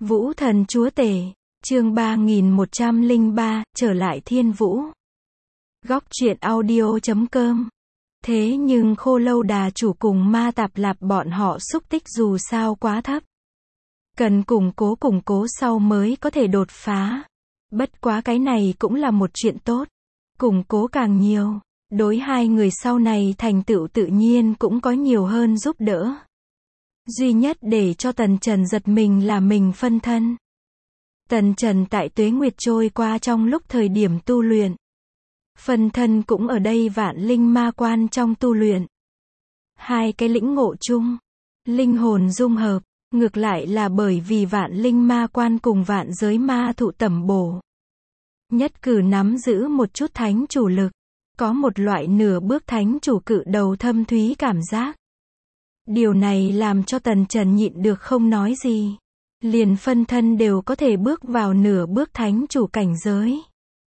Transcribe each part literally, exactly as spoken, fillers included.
Vũ thần chúa tể, chương ba nghìn một trăm lẻ ba, trở lại thiên vũ. Góc truyện audio chấm com. Thế nhưng Khô Lâu Đà chủ cùng Ma Tạp Lạp bọn họ xúc tích dù sao quá thấp. Cần củng cố củng cố sau mới có thể đột phá. Bất quá cái này cũng là một chuyện tốt. Củng cố càng nhiều, đối hai người sau này thành tựu tự nhiên cũng có nhiều hơn giúp đỡ. Duy nhất để cho Tần Trần giật mình là mình phân thân. Tần Trần tại tuế nguyệt trôi qua trong lúc thời điểm tu luyện. Phân thân cũng ở đây vạn linh ma quan trong tu luyện. Hai cái lĩnh ngộ chung, linh hồn dung hợp, ngược lại là bởi vì vạn linh ma quan cùng vạn giới ma thụ tẩm bổ. Nhất cử nắm giữ một chút thánh chủ lực, có một loại nửa bước thánh chủ cự đầu thâm thúy cảm giác. Điều này làm cho Tần Trần nhịn được không nói gì. Liền phân thân đều có thể bước vào nửa bước thánh chủ cảnh giới.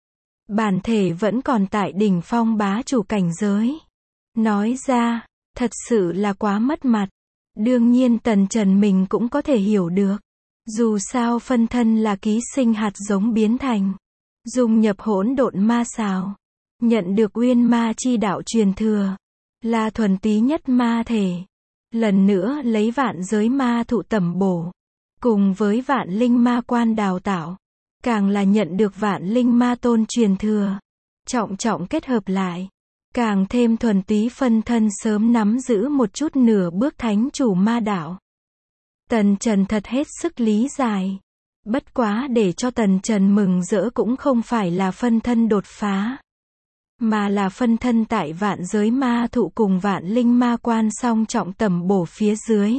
Bản thể vẫn còn tại đỉnh phong bá chủ cảnh giới. Nói ra, thật sự là quá mất mặt. Đương nhiên Tần Trần mình cũng có thể hiểu được. Dù sao phân thân là ký sinh hạt giống biến thành. Dung nhập hỗn độn ma xào. Nhận được uyên ma chi đạo truyền thừa. Là thuần túy nhất ma thể. Lần nữa lấy vạn giới ma thụ tẩm bổ. Cùng với vạn linh ma quan đào tạo. Càng là nhận được vạn linh ma tôn truyền thừa. Trọng trọng kết hợp lại. Càng thêm thuần túy phân thân sớm nắm giữ một chút nửa bước thánh chủ ma đạo. Tần Trần thật hết sức lý giải. Bất quá để cho Tần Trần mừng rỡ cũng không phải là phân thân đột phá. Mà là phân thân tại vạn giới ma thụ cùng vạn linh ma quan song trọng tẩm bổ phía dưới.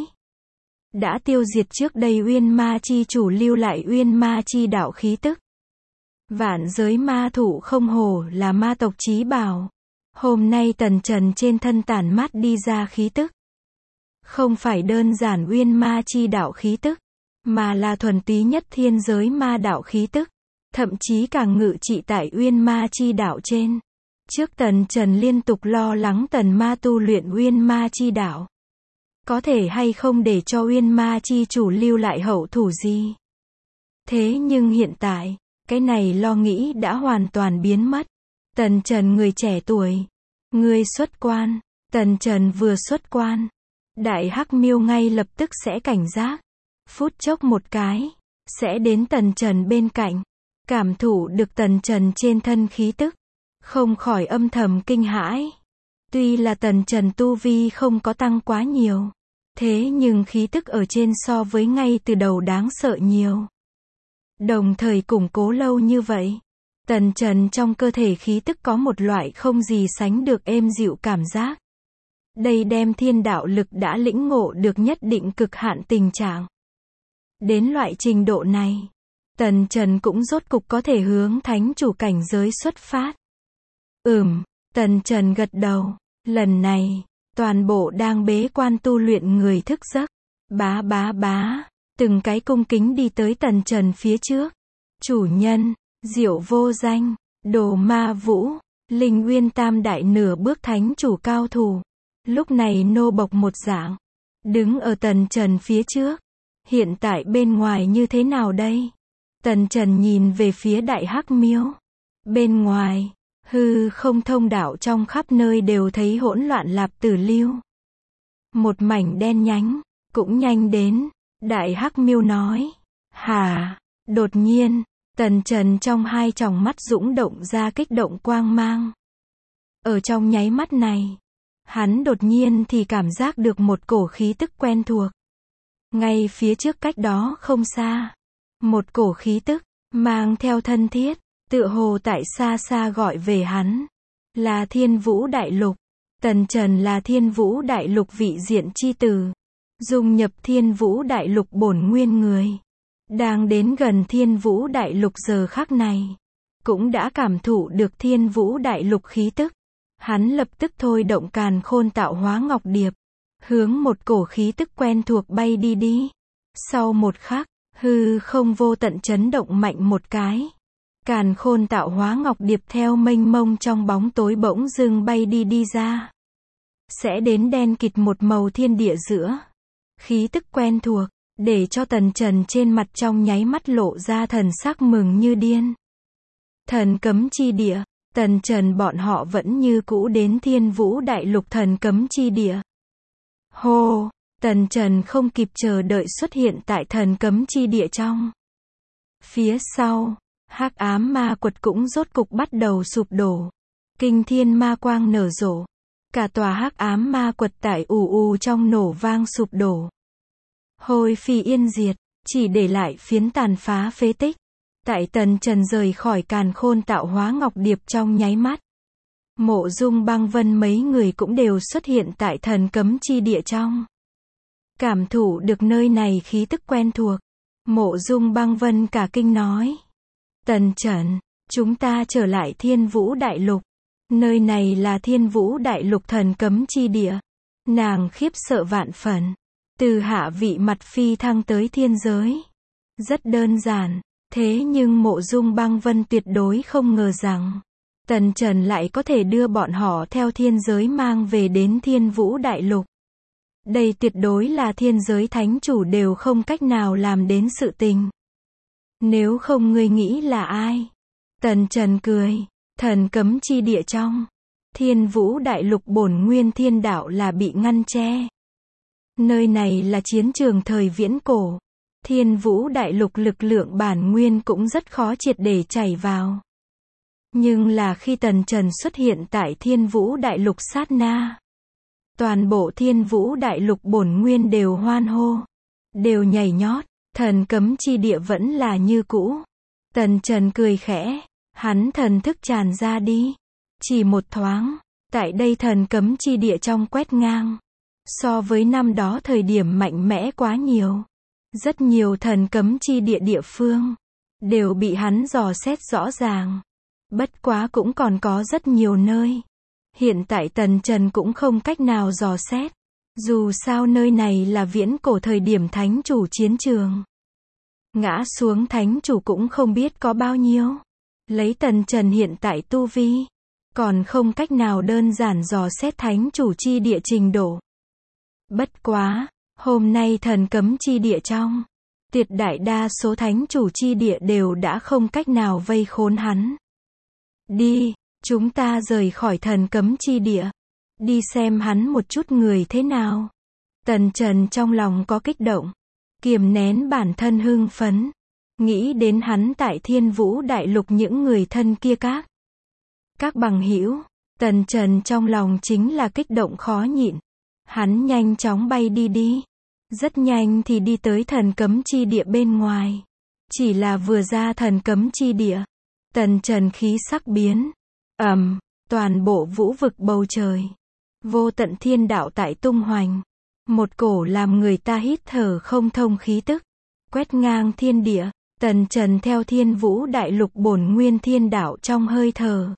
Đã tiêu diệt trước đây uyên ma chi chủ lưu lại uyên ma chi đạo khí tức. Vạn giới ma thụ không hổ là ma tộc chí bảo. Hôm nay Tần Trần trên thân tản mát đi ra khí tức. Không phải đơn giản uyên ma chi đạo khí tức. Mà là thuần túy nhất thiên giới ma đạo khí tức. Thậm chí càng ngự trị tại uyên ma chi đạo trên. Trước Tần Trần liên tục lo lắng tần ma tu luyện uyên ma chi đạo. Có thể hay không để cho uyên ma chi chủ lưu lại hậu thủ gì. Thế nhưng hiện tại, cái này lo nghĩ đã hoàn toàn biến mất. Tần Trần người trẻ tuổi. Người xuất quan. Tần Trần vừa xuất quan. Đại Hắc Miêu ngay lập tức sẽ cảnh giác. Phút chốc một cái. Sẽ đến Tần Trần bên cạnh. Cảm thụ được Tần Trần trên thân khí tức. Không khỏi âm thầm kinh hãi. Tuy là Tần Trần tu vi không có tăng quá nhiều. Thế nhưng khí tức ở trên so với ngay từ đầu đáng sợ nhiều. Đồng thời củng cố lâu như vậy. Tần Trần trong cơ thể khí tức có một loại không gì sánh được êm dịu cảm giác. Đây đem thiên đạo lực đã lĩnh ngộ được nhất định cực hạn tình trạng. Đến loại trình độ này. Tần Trần cũng rốt cục có thể hướng thánh chủ cảnh giới xuất phát. Ừm, Tần Trần gật đầu. Lần này, toàn bộ đang bế quan tu luyện người thức giấc. Bá bá bá, từng cái cung kính đi tới Tần Trần phía trước. Chủ nhân, Diệu Vô Danh, Đồ Ma Vũ, Linh Uyên tam đại nửa bước thánh chủ cao thủ. Lúc này nô bộc một dạng. Đứng ở Tần Trần phía trước. Hiện tại bên ngoài như thế nào đây? Tần Trần nhìn về phía Đại Hắc Miêu. Bên ngoài. Hư không thông đạo trong khắp nơi đều thấy hỗn loạn lạp tử lưu. Một mảnh đen nhánh, cũng nhanh đến. Đại Hắc Miêu nói. Hả? Đột nhiên, Tần Trần trong hai tròng mắt dũng động ra kích động quang mang. Ở trong nháy mắt này, hắn đột nhiên thì cảm giác được một cổ khí tức quen thuộc. Ngay phía trước cách đó không xa. Một cổ khí tức, mang theo thân thiết. Tựa hồ tại xa xa gọi về hắn. Là Thiên Vũ Đại Lục. Tần Trần là Thiên Vũ Đại Lục vị diện chi tử. Dung nhập Thiên Vũ Đại Lục bổn nguyên người. Đang đến gần Thiên Vũ Đại Lục giờ khắc này. Cũng đã cảm thụ được Thiên Vũ Đại Lục khí tức. Hắn lập tức thôi động càn khôn tạo hóa ngọc điệp. Hướng một cổ khí tức quen thuộc bay đi đi. Sau một khắc, hư không vô tận chấn động mạnh một cái. Càn khôn tạo hóa ngọc điệp theo mênh mông trong bóng tối bỗng dưng bay đi đi ra. Sẽ đến đen kịt một màu thiên địa giữa. Khí tức quen thuộc, để cho Tần Trần trên mặt trong nháy mắt lộ ra thần sắc mừng như điên. Thần cấm chi địa, Tần Trần bọn họ vẫn như cũ đến Thiên Vũ Đại Lục thần cấm chi địa. Hô, Tần Trần không kịp chờ đợi xuất hiện tại thần cấm chi địa trong. Phía sau, hắc ám ma quật cũng rốt cục bắt đầu sụp đổ. Kinh thiên ma quang nở rộ. Cả tòa hắc ám ma quật tại ù ù trong nổ vang sụp đổ. Hôi phi yên diệt, chỉ để lại phiến tàn phá phế tích. Tại Tần Trần rời khỏi càn khôn tạo hóa ngọc điệp trong nháy mắt. Mộ Dung Băng Vân mấy người cũng đều xuất hiện tại thần cấm chi địa trong. Cảm thụ được nơi này khí tức quen thuộc. Mộ Dung Băng Vân cả kinh nói. Tần Trần, chúng ta trở lại Thiên Vũ Đại Lục. Nơi này là Thiên Vũ Đại Lục thần cấm chi địa. Nàng khiếp sợ vạn phần. Từ hạ vị mặt phi thăng tới thiên giới. Rất đơn giản. Thế nhưng Mộ Dung Băng Vân tuyệt đối không ngờ rằng. Tần Trần lại có thể đưa bọn họ theo thiên giới mang về đến Thiên Vũ Đại Lục. Đây tuyệt đối là thiên giới thánh chủ đều không cách nào làm đến sự tình. Nếu không ngươi nghĩ là ai? Tần Trần cười. Thần cấm chi địa trong. Thiên Vũ Đại Lục bổn nguyên thiên đạo là bị ngăn che. Nơi này là chiến trường thời viễn cổ. Thiên Vũ Đại Lục lực lượng bản nguyên cũng rất khó triệt để chảy vào. Nhưng là khi Tần Trần xuất hiện tại Thiên Vũ Đại Lục sát na. Toàn bộ Thiên Vũ Đại Lục bổn nguyên đều hoan hô. Đều nhảy nhót. Thần cấm chi địa vẫn là như cũ. Tần Trần cười khẽ. Hắn thần thức tràn ra đi. Chỉ một thoáng. Tại đây thần cấm chi địa trong quét ngang. So với năm đó thời điểm mạnh mẽ quá nhiều. Rất nhiều thần cấm chi địa địa phương. Đều bị hắn dò xét rõ ràng. Bất quá cũng còn có rất nhiều nơi. Hiện tại Tần Trần cũng không cách nào dò xét. Dù sao nơi này là viễn cổ thời điểm thánh chủ chiến trường. Ngã xuống thánh chủ cũng không biết có bao nhiêu. Lấy Tần Trần hiện tại tu vi. Còn không cách nào đơn giản dò xét thánh chủ chi địa trình độ. Bất quá, hôm nay thần cấm chi địa trong. Tuyệt đại đa số thánh chủ chi địa đều đã không cách nào vây khốn hắn. Đi, chúng ta rời khỏi thần cấm chi địa. Đi xem hắn một chút người thế nào. Tần Trần trong lòng có kích động. Kiềm nén bản thân hưng phấn. Nghĩ đến hắn tại Thiên Vũ Đại Lục những người thân kia các. Các bằng hữu. Tần Trần trong lòng chính là kích động khó nhịn. Hắn nhanh chóng bay đi đi. Rất nhanh thì đi tới thần cấm chi địa bên ngoài. Chỉ là vừa ra thần cấm chi địa. Tần Trần khí sắc biến. Ầm, um, toàn bộ vũ vực bầu trời. Vô tận thiên đạo tại tung hoành. Một cổ làm người ta hít thở không thông khí tức. Quét ngang thiên địa. Tần Trần theo Thiên Vũ Đại Lục bổn nguyên thiên đạo trong hơi thở.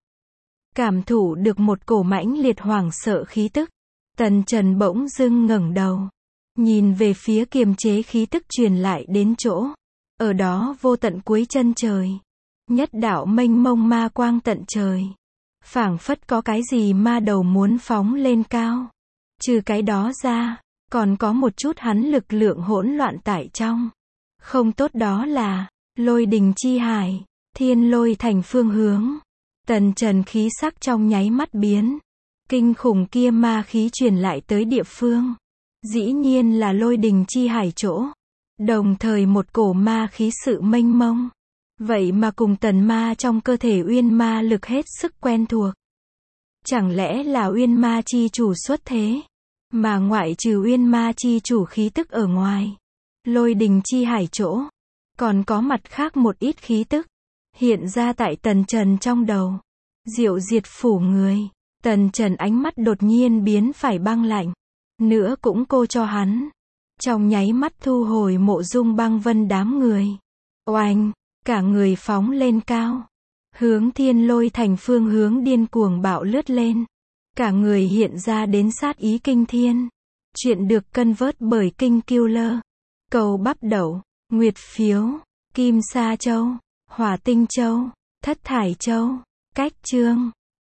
Cảm thụ được một cổ mãnh liệt hoảng sợ khí tức. Tần Trần bỗng dưng ngẩng đầu. Nhìn về phía kiềm chế khí tức truyền lại đến chỗ. Ở đó vô tận cuối chân trời. Nhất đạo mênh mông ma quang tận trời. Phảng phất có cái gì ma đầu muốn phóng lên cao. Trừ cái đó ra, còn có một chút hắn lực lượng hỗn loạn tại trong. Không tốt đó là, lôi đình chi hải, thiên lôi thành phương hướng. Tần Trần khí sắc trong nháy mắt biến. Kinh khủng kia ma khí truyền lại tới địa phương. Dĩ nhiên là lôi đình chi hải chỗ. Đồng thời một cổ ma khí sự mênh mông. Vậy mà cùng tần ma trong cơ thể uyên ma lực hết sức quen thuộc. Chẳng lẽ là uyên ma chi chủ xuất thế? Mà ngoại trừ uyên ma chi chủ khí tức ở ngoài. Lôi đình chi hải chỗ. Còn có mặt khác một ít khí tức. Hiện ra tại Tần Trần trong đầu. Diệu diệt phủ người. Tần Trần ánh mắt đột nhiên biến phải băng lạnh. Nữa cũng cô cho hắn. Trong nháy mắt thu hồi Mộ Dung Băng Vân đám người. Oanh, cả người phóng lên cao. Hướng thiên lôi thành phương hướng điên cuồng bạo lướt lên. Cả người hiện ra đến sát ý kinh thiên. Chuyện được cân vớt bởi Kinh Killer. Cầu bắp đậu, nguyệt phiếu, kim sa châu, hỏa tinh châu, thất thải châu, cách chương.